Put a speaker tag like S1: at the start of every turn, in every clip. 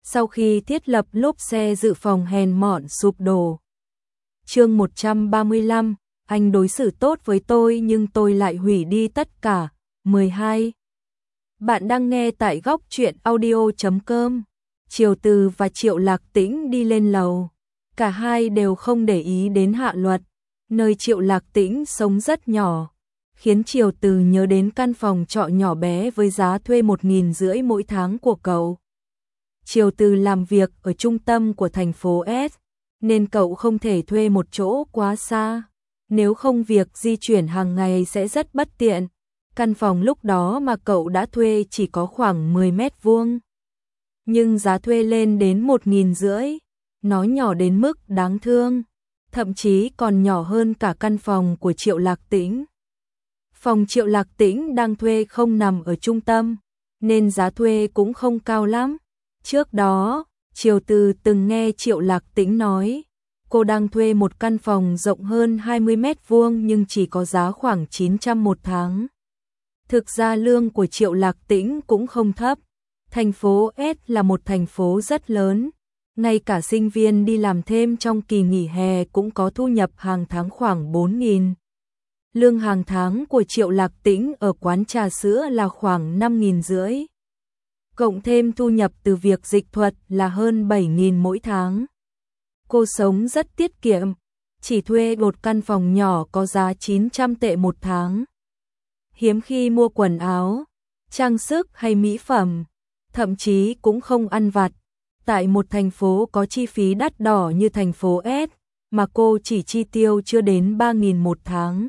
S1: sau khi thiết lập lốp xe dự phòng hèn mọn sụp đổ. Chương 135, anh đối xử tốt với tôi nhưng tôi lại hủy đi tất cả. 12. Bạn đang nghe tại góc truyện audio.com. Triều Từ và Triệu Lạc Tĩnh đi lên lầu. Cả hai đều không để ý đến Hạ Luật. Nơi Triệu Lạc Tĩnh sống rất nhỏ, khiến Triều Từ nhớ đến căn phòng trọ nhỏ bé với giá thuê 1.500 mỗi tháng của cậu. Triều Từ làm việc ở trung tâm của thành phố S, nên cậu không thể thuê một chỗ quá xa. Nếu không việc di chuyển hàng ngày sẽ rất bất tiện. Căn phòng lúc đó mà cậu đã thuê chỉ có khoảng 10 mét vuông. Nhưng giá thuê lên đến 1.500, nó nhỏ đến mức đáng thương. Thậm chí còn nhỏ hơn cả căn phòng của Triệu Lạc Tĩnh. Phòng Triệu Lạc Tĩnh đang thuê không nằm ở trung tâm, nên giá thuê cũng không cao lắm. Trước đó, Triều Từ từng nghe Triệu Lạc Tĩnh nói, cô đang thuê một căn phòng rộng hơn 20 mét vuông nhưng chỉ có giá khoảng 900 một tháng. Thực ra lương của Triệu Lạc Tĩnh cũng không thấp. Thành phố S là một thành phố rất lớn. Ngay cả sinh viên đi làm thêm trong kỳ nghỉ hè cũng có thu nhập hàng tháng khoảng 4.000. Lương hàng tháng của Triệu Lạc Tĩnh ở quán trà sữa là khoảng 5.500. Cộng thêm thu nhập từ việc dịch thuật là hơn 7.000 mỗi tháng. Cô sống rất tiết kiệm, chỉ thuê một căn phòng nhỏ có giá 900 tệ một tháng. Hiếm khi mua quần áo, trang sức hay mỹ phẩm, thậm chí cũng không ăn vặt. Tại một thành phố có chi phí đắt đỏ như thành phố S, mà cô chỉ chi tiêu chưa đến 3.000 một tháng.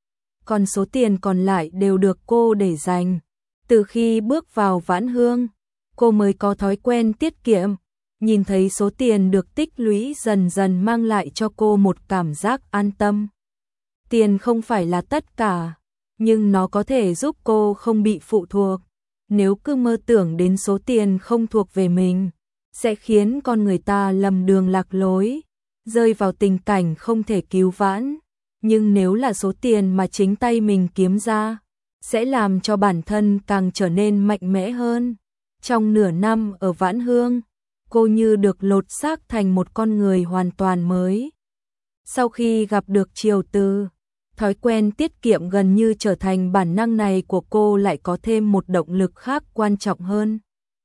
S1: Còn số tiền còn lại đều được cô để dành. Từ khi bước vào Vãn Hương, cô mới có thói quen tiết kiệm. Nhìn thấy số tiền được tích lũy dần dần mang lại cho cô một cảm giác an tâm. Tiền không phải là tất cả, nhưng nó có thể giúp cô không bị phụ thuộc. Nếu cứ mơ tưởng đến số tiền không thuộc về mình, sẽ khiến con người ta lầm đường lạc lối, rơi vào tình cảnh không thể cứu vãn. Nhưng nếu là số tiền mà chính tay mình kiếm ra, sẽ làm cho bản thân càng trở nên mạnh mẽ hơn. Trong nửa năm ở Vãn Hương, cô như được lột xác thành một con người hoàn toàn mới. Sau khi gặp được Triều Từ, thói quen tiết kiệm gần như trở thành bản năng này của cô lại có thêm một động lực khác quan trọng hơn.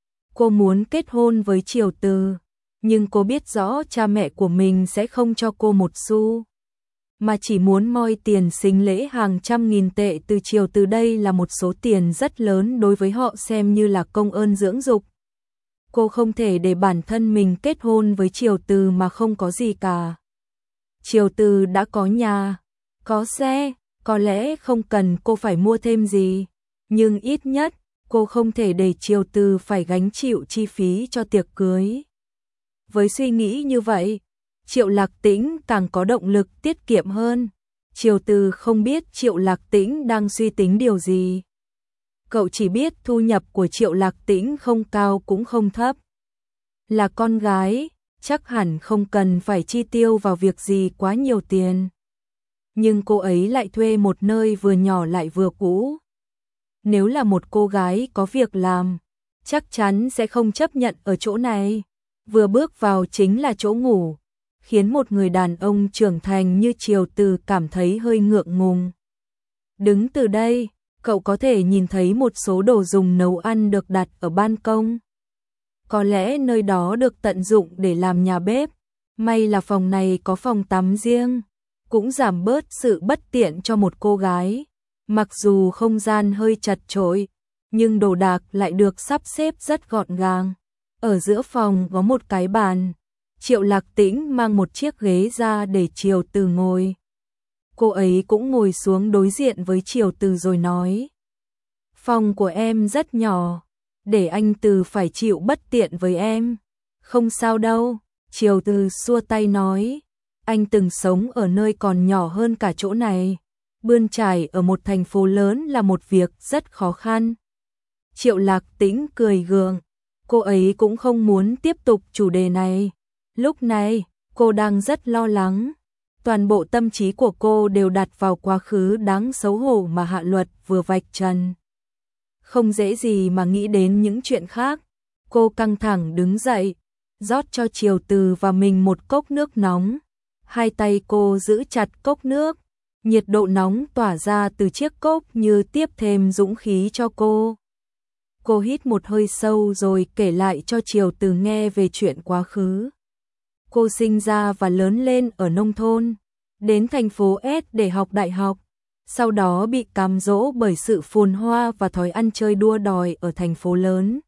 S1: Cô muốn kết hôn với Triều Từ, nhưng cô biết rõ cha mẹ của mình sẽ không cho cô một xu, mà chỉ muốn moi tiền sính lễ hàng trăm nghìn tệ từ Triều Từ. Đây là một số tiền rất lớn đối với họ, xem như là công ơn dưỡng dục. Cô không thể để bản thân mình kết hôn với Triều Từ mà không có gì cả. Triều Từ đã có nhà, có xe, có lẽ không cần cô phải mua thêm gì, nhưng ít nhất cô không thể để Triều Từ phải gánh chịu chi phí cho tiệc cưới. Với suy nghĩ như vậy, Triệu Lạc Tĩnh càng có động lực tiết kiệm hơn. Triều Từ không biết Triệu Lạc Tĩnh đang suy tính điều gì. Cậu chỉ biết thu nhập của Triệu Lạc Tĩnh không cao cũng không thấp. Là con gái, chắc hẳn không cần phải chi tiêu vào việc gì quá nhiều tiền. Nhưng cô ấy lại thuê một nơi vừa nhỏ lại vừa cũ. Nếu là một cô gái có việc làm, chắc chắn sẽ không chấp nhận ở chỗ này. Vừa bước vào chính là chỗ ngủ, khiến một người đàn ông trưởng thành như Triều Từ cảm thấy hơi ngượng ngùng. Đứng từ đây, cậu có thể nhìn thấy một số đồ dùng nấu ăn được đặt ở ban công. Có lẽ nơi đó được tận dụng để làm nhà bếp. May là phòng này có phòng tắm riêng, cũng giảm bớt sự bất tiện cho một cô gái. Mặc dù không gian hơi chật chội, nhưng đồ đạc lại được sắp xếp rất gọn gàng. Ở giữa phòng có một cái bàn. Triệu Lạc Tĩnh mang một chiếc ghế ra để Triều Từ ngồi. Cô ấy cũng ngồi xuống đối diện với Triều Từ rồi nói: "Phòng của em rất nhỏ, để anh Từ phải chịu bất tiện với em." "Không sao đâu." Triều Từ xua tay nói: "Anh từng sống ở nơi còn nhỏ hơn cả chỗ này. Bươn chải ở một thành phố lớn là một việc rất khó khăn." Triệu Lạc Tĩnh cười gượng. Cô ấy cũng không muốn tiếp tục chủ đề này. Lúc này, cô đang rất lo lắng. Toàn bộ tâm trí của cô đều đặt vào quá khứ đáng xấu hổ mà Hạ Luật vừa vạch trần. Không dễ gì mà nghĩ đến những chuyện khác. Cô căng thẳng đứng dậy, rót cho Triều Từ và mình một cốc nước nóng. Hai tay cô giữ chặt cốc nước, nhiệt độ nóng tỏa ra từ chiếc cốc như tiếp thêm dũng khí cho cô. Cô hít một hơi sâu rồi kể lại cho Triều Từ nghe về chuyện quá khứ. Cô sinh ra và lớn lên ở nông thôn, đến thành phố S để học đại học, sau đó bị cám dỗ bởi sự phồn hoa và thói ăn chơi đua đòi ở thành phố lớn.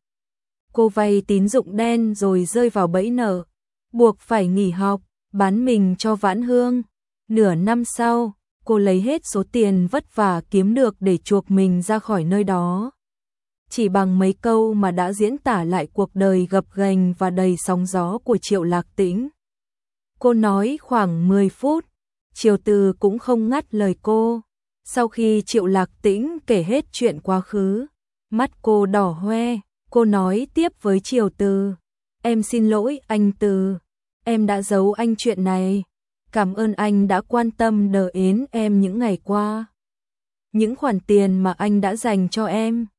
S1: Cô vay tín dụng đen rồi rơi vào bẫy nợ, buộc phải nghỉ học, bán mình cho Vãn Hương. Nửa năm sau, cô lấy hết số tiền vất vả kiếm được để chuộc mình ra khỏi nơi đó. Chỉ bằng mấy câu mà đã diễn tả lại cuộc đời gập ghềnh và đầy sóng gió của Triệu Lạc Tĩnh. Cô nói khoảng 10 phút, Triều Từ cũng không ngắt lời cô. Sau khi Triệu Lạc Tĩnh kể hết chuyện quá khứ, mắt cô đỏ hoe, cô nói tiếp với Triều Từ: "Em xin lỗi anh Từ, em đã giấu anh chuyện này. Cảm ơn anh đã quan tâm đờ ến em những ngày qua. Những khoản tiền mà anh đã dành cho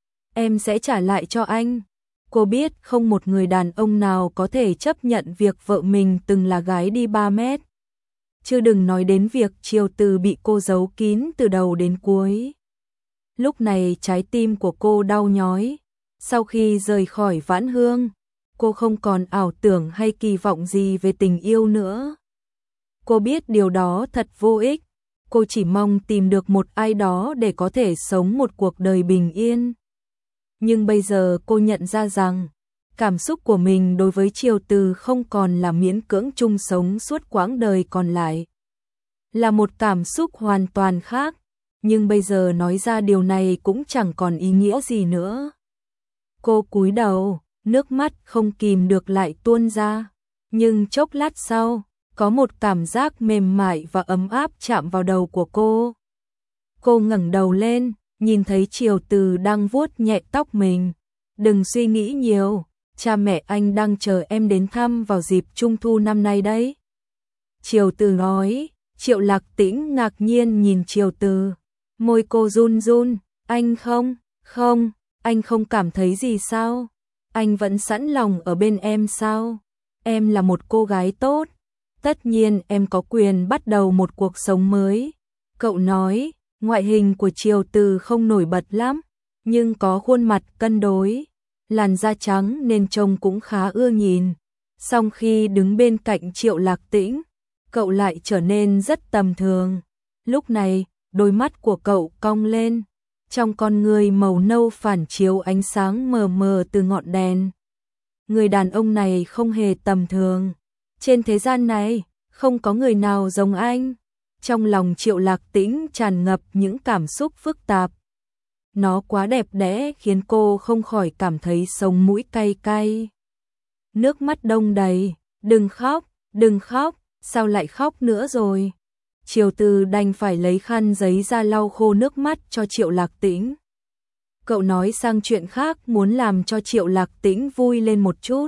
S1: em sẽ trả lại cho anh." Cô biết không một người đàn ông nào có thể chấp nhận việc vợ mình từng là gái đi 3 mét. Chứ đừng nói đến việc Triều Từ bị cô giấu kín từ đầu đến cuối. Lúc này trái tim của cô đau nhói. Sau khi rời khỏi Vãn Hương, cô không còn ảo tưởng hay kỳ vọng gì về tình yêu nữa. Cô biết điều đó thật vô ích. Cô chỉ mong tìm được một ai đó để có thể sống một cuộc đời bình yên. Nhưng bây giờ cô nhận ra rằng, cảm xúc của mình đối với Triều Từ không còn là miễn cưỡng chung sống suốt quãng đời còn lại. Là một cảm xúc hoàn toàn khác, nhưng bây giờ nói ra điều này cũng chẳng còn ý nghĩa gì nữa. Cô cúi đầu, nước mắt không kìm được lại tuôn ra, nhưng chốc lát sau, có một cảm giác mềm mại và ấm áp chạm vào đầu của cô. Cô ngẩng đầu lên, nhìn thấy Triều Từ đang vuốt nhẹ tóc mình. "Đừng suy nghĩ nhiều, cha mẹ anh đang chờ em đến thăm vào dịp Trung thu năm nay đấy." Triều Từ nói. Triệu Lạc Tĩnh ngạc nhiên nhìn Triều Từ, môi cô run run. "Anh không, anh không cảm thấy gì sao? Anh vẫn sẵn lòng ở bên em sao? Em là một cô gái tốt, tất nhiên em có quyền bắt đầu một cuộc sống mới." Cậu nói. Ngoại hình của Triều Từ không nổi bật lắm, nhưng có khuôn mặt cân đối, làn da trắng nên trông cũng khá ưa nhìn. Song khi đứng bên cạnh Triệu Lạc Tĩnh, cậu lại trở nên rất tầm thường. Lúc này, đôi mắt của cậu cong lên, trong con người màu nâu phản chiếu ánh sáng mờ mờ từ ngọn đèn. Người đàn ông này không hề tầm thường. Trên thế gian này, không có người nào giống anh. Trong lòng Triệu Lạc Tĩnh tràn ngập những cảm xúc phức tạp. Nó quá đẹp đẽ khiến cô không khỏi cảm thấy sống mũi cay cay. Nước mắt đong đầy. Đừng khóc, sao lại khóc nữa rồi?" Triều Từ đành phải lấy khăn giấy ra lau khô nước mắt cho Triệu Lạc Tĩnh. Cậu nói sang chuyện khác muốn làm cho Triệu Lạc Tĩnh vui lên một chút.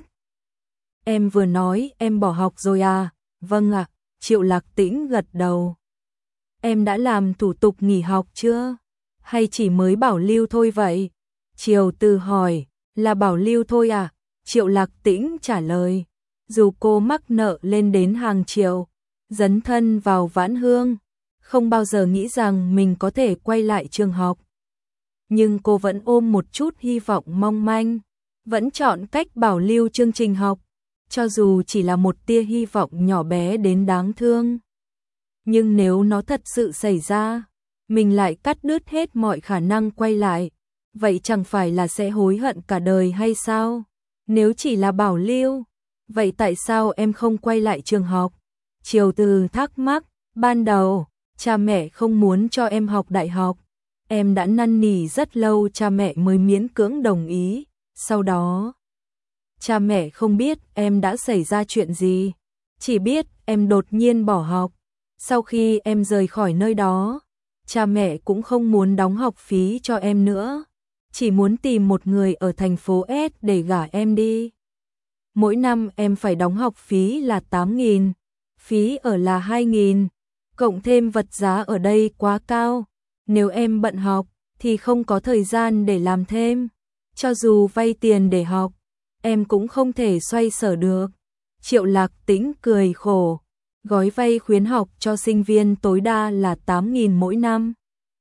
S1: "Em vừa nói em bỏ học rồi à?" "Vâng ạ." Triệu Lạc Tĩnh gật đầu. "Em đã làm thủ tục nghỉ học chưa? Hay chỉ mới bảo lưu thôi vậy?" Triều Từ hỏi. "Là bảo lưu thôi à?" Triệu Lạc Tĩnh trả lời. Dù cô mắc nợ lên đến hàng triệu, dấn thân vào Vãn Hương, không bao giờ nghĩ rằng mình có thể quay lại trường học. Nhưng cô vẫn ôm một chút hy vọng mong manh, vẫn chọn cách bảo lưu chương trình học, cho dù chỉ là một tia hy vọng nhỏ bé đến đáng thương. Nhưng nếu nó thật sự xảy ra, mình lại cắt đứt hết mọi khả năng quay lại, vậy chẳng phải là sẽ hối hận cả đời hay sao? Nếu chỉ là bảo lưu, vậy tại sao em không quay lại trường học? Triều Từ thắc mắc. Ban đầu, cha mẹ không muốn cho em học đại học. Em đã năn nỉ rất lâu cha mẹ mới miễn cưỡng đồng ý. Sau đó, cha mẹ không biết em đã xảy ra chuyện gì, chỉ biết em đột nhiên bỏ học. Sau khi em rời khỏi nơi đó, cha mẹ cũng không muốn đóng học phí cho em nữa, chỉ muốn tìm một người ở thành phố S để gả em đi. Mỗi năm em phải đóng học phí là 8.000, phí ở là 2.000, cộng thêm vật giá ở đây quá cao. Nếu em bận học thì không có thời gian để làm thêm. Cho dù vay tiền để học, em cũng không thể xoay sở được. Triệu Lạc Tĩnh cười khổ, gói vay khuyến học cho sinh viên tối đa là 8.000 mỗi năm.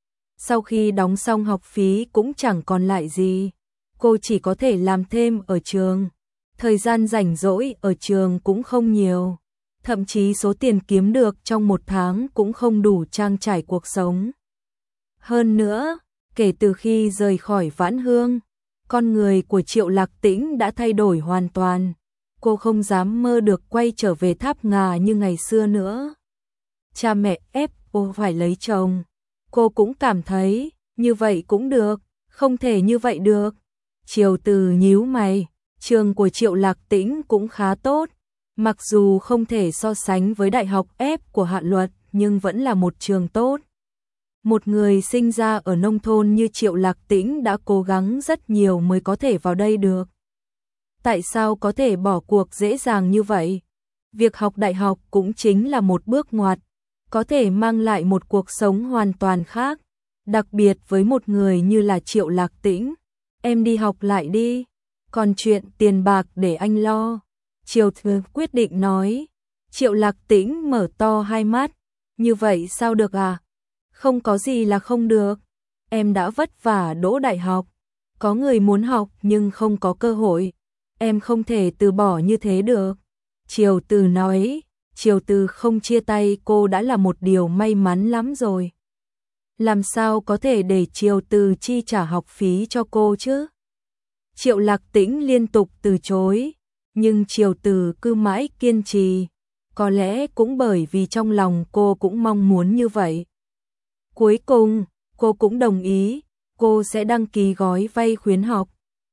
S1: Sau khi đóng xong học phí cũng chẳng còn lại gì, cô chỉ có thể làm thêm ở trường. Thời gian rảnh rỗi ở trường cũng không nhiều, thậm chí số tiền kiếm được trong một tháng cũng không đủ trang trải cuộc sống. Hơn nữa, kể từ khi rời khỏi Vãn Hương, con người của Triệu Lạc Tĩnh đã thay đổi hoàn toàn. Cô không dám mơ được quay trở về Tháp Ngà như ngày xưa nữa. Cha mẹ ép cô phải lấy chồng. Cô cũng cảm thấy, như vậy cũng được, không thể như vậy được. Triều Từ nhíu mày, trường của Triệu Lạc Tĩnh cũng khá tốt. Mặc dù không thể so sánh với đại học ép của Hạ Luật, nhưng vẫn là một trường tốt. Một người sinh ra ở nông thôn như Triệu Lạc Tĩnh đã cố gắng rất nhiều mới có thể vào đây được. Tại sao có thể bỏ cuộc dễ dàng như vậy? Việc học đại học cũng chính là một bước ngoặt, có thể mang lại một cuộc sống hoàn toàn khác, đặc biệt với một người như là Triệu Lạc Tĩnh. Em đi học lại đi, còn chuyện tiền bạc để anh lo. Triều Từ quyết định nói. Triệu Lạc Tĩnh mở to hai mắt, như vậy sao được à? Không có gì là không được. Em đã vất vả đỗ đại học, có người muốn học nhưng không có cơ hội. Em không thể từ bỏ như thế được. Triều Từ nói. Triều Từ không chia tay cô đã là một điều may mắn lắm rồi. Làm sao có thể để Triều Từ chi trả học phí cho cô chứ? Triệu Lạc Tĩnh liên tục từ chối, nhưng Triều Từ cứ mãi kiên trì. Có lẽ cũng bởi vì trong lòng cô cũng mong muốn như vậy. Cuối cùng, cô cũng đồng ý, cô sẽ đăng ký gói vay khuyến học.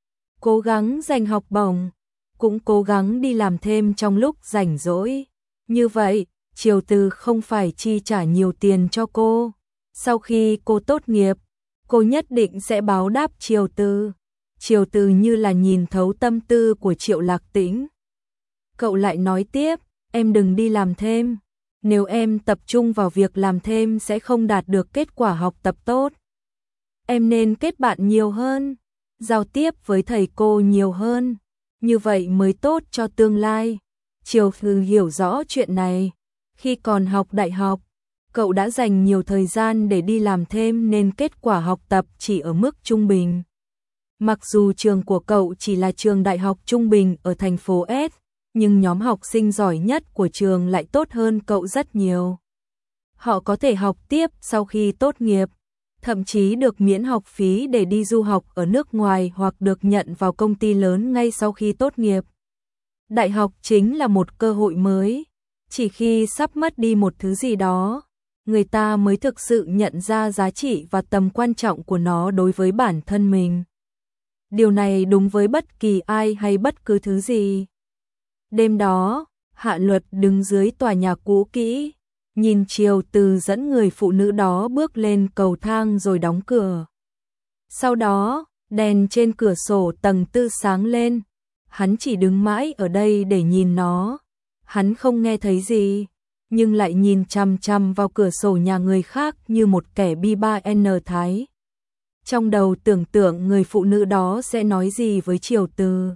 S1: Cố gắng giành học bổng, cũng cố gắng đi làm thêm trong lúc rảnh rỗi. Như vậy, Triều Từ không phải chi trả nhiều tiền cho cô. Sau khi cô tốt nghiệp, cô nhất định sẽ báo đáp Triều Từ. Triều Từ như là nhìn thấu tâm tư của Triệu Lạc Tĩnh. Cậu lại nói tiếp, em đừng đi làm thêm. Nếu em tập trung vào việc làm thêm sẽ không đạt được kết quả học tập tốt. Em nên kết bạn nhiều hơn, giao tiếp với thầy cô nhiều hơn. Như vậy mới tốt cho tương lai. Triều Từ hiểu rõ chuyện này. Khi còn học đại học, cậu đã dành nhiều thời gian để đi làm thêm nên kết quả học tập chỉ ở mức trung bình. Mặc dù trường của cậu chỉ là trường đại học trung bình ở thành phố S, nhưng nhóm học sinh giỏi nhất của trường lại tốt hơn cậu rất nhiều. Họ có thể học tiếp sau khi tốt nghiệp, thậm chí được miễn học phí để đi du học ở nước ngoài hoặc được nhận vào công ty lớn ngay sau khi tốt nghiệp. Đại học chính là một cơ hội mới, chỉ khi sắp mất đi một thứ gì đó, người ta mới thực sự nhận ra giá trị và tầm quan trọng của nó đối với bản thân mình. Điều này đúng với bất kỳ ai hay bất cứ thứ gì. Đêm đó, Hạ Luật đứng dưới tòa nhà cũ kỹ, nhìn Triều Từ dẫn người phụ nữ đó bước lên cầu thang rồi đóng cửa. Sau đó, đèn trên cửa sổ tầng 4 sáng lên, hắn chỉ đứng mãi ở đây để nhìn nó. Hắn không nghe thấy gì, nhưng lại nhìn chằm chằm vào cửa sổ nhà người khác như một kẻ bi ba n thái. Trong đầu tưởng tượng người phụ nữ đó sẽ nói gì với Triều Từ.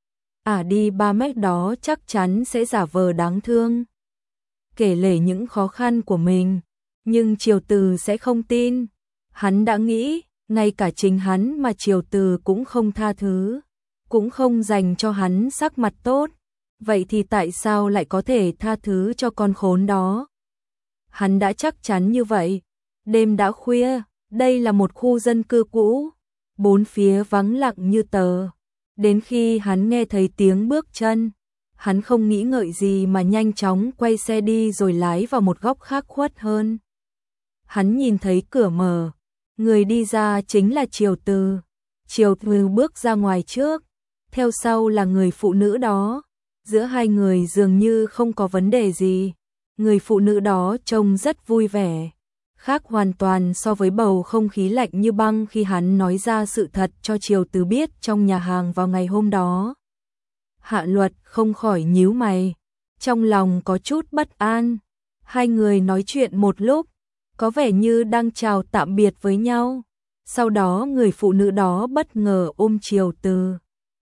S1: Đi 3 mét đó chắc chắn sẽ giả vờ đáng thương, kể lể những khó khăn của mình, nhưng Triều Từ sẽ không tin. Hắn đã nghĩ, ngay cả chính hắn mà Triều Từ cũng không tha thứ, cũng không dành cho hắn sắc mặt tốt, vậy thì tại sao lại có thể tha thứ cho con khốn đó? Hắn đã chắc chắn như vậy. Đêm đã khuya, đây là một khu dân cư cũ, bốn phía vắng lặng như tờ. Đến khi hắn nghe thấy tiếng bước chân, hắn không nghĩ ngợi gì mà nhanh chóng quay xe đi rồi lái vào một góc khác khuất hơn. Hắn nhìn thấy cửa mở, người đi ra chính là Triều Từ. Triều Từ bước ra ngoài trước, theo sau là người phụ nữ đó. Giữa hai người dường như không có vấn đề gì. Người phụ nữ đó trông rất vui vẻ, khác hoàn toàn so với bầu không khí lạnh như băng khi hắn nói ra sự thật cho Triều Từ biết trong nhà hàng vào ngày hôm đó. Hạ Luật không khỏi nhíu mày, trong lòng có chút bất an. Hai người nói chuyện một lúc, có vẻ như đang chào tạm biệt với nhau. Sau đó người phụ nữ đó bất ngờ ôm Triều Từ.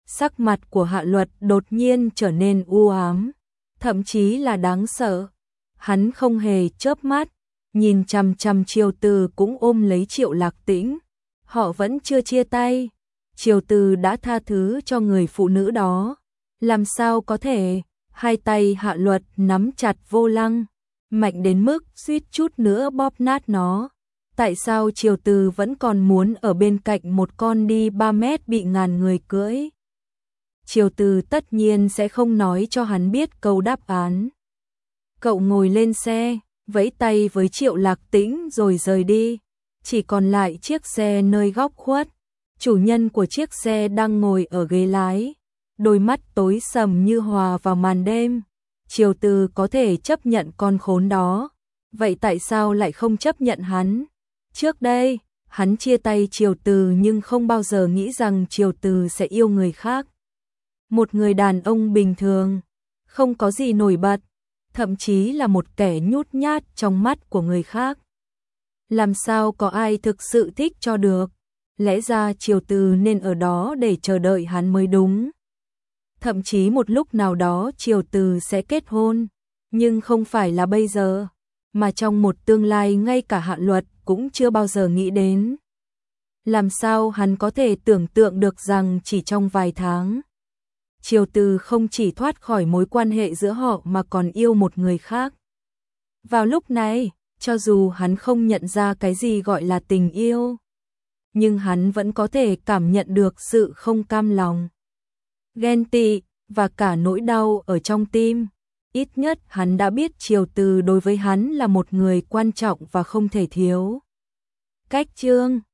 S1: Sắc mặt của Hạ Luật đột nhiên trở nên u ám, thậm chí là đáng sợ. Hắn không hề chớp mắt, nhìn chằm chằm Triều Từ cũng ôm lấy Triệu Lạc Tĩnh. Họ vẫn chưa chia tay. Triều Từ đã tha thứ cho người phụ nữ đó. Làm sao có thể? Hai tay Hạ Luật nắm chặt vô lăng, mạnh đến mức suýt chút nữa bóp nát nó. Tại sao Triều Từ vẫn còn muốn ở bên cạnh một con đi 3 mét bị ngàn người cưỡi? Triều Từ tất nhiên sẽ không nói cho hắn biết câu đáp án. Cậu ngồi lên xe, vẫy tay với Triệu Lạc Tĩnh rồi rời đi. Chỉ còn lại chiếc xe nơi góc khuất. Chủ nhân của chiếc xe đang ngồi ở ghế lái, đôi mắt tối sầm như hòa vào màn đêm. Triều Từ có thể chấp nhận con khốn đó, vậy tại sao lại không chấp nhận hắn? Trước đây, hắn chia tay Triều Từ nhưng không bao giờ nghĩ rằng Triều Từ sẽ yêu người khác. Một người đàn ông bình thường, không có gì nổi bật, thậm chí là một kẻ nhút nhát trong mắt của người khác. Làm sao có ai thực sự thích cho được? Lẽ ra Triều Từ nên ở đó để chờ đợi hắn mới đúng. Thậm chí một lúc nào đó Triều Từ sẽ kết hôn, nhưng không phải là bây giờ, mà trong một tương lai ngay cả Hạ Luật cũng chưa bao giờ nghĩ đến. Làm sao hắn có thể tưởng tượng được rằng chỉ trong vài tháng, Triều Từ không chỉ thoát khỏi mối quan hệ giữa họ mà còn yêu một người khác. Vào lúc này, cho dù hắn không nhận ra cái gì gọi là tình yêu, nhưng hắn vẫn có thể cảm nhận được sự không cam lòng, ghen tị và cả nỗi đau ở trong tim. Ít nhất hắn đã biết Triều Từ đối với hắn là một người quan trọng và không thể thiếu. Cách chương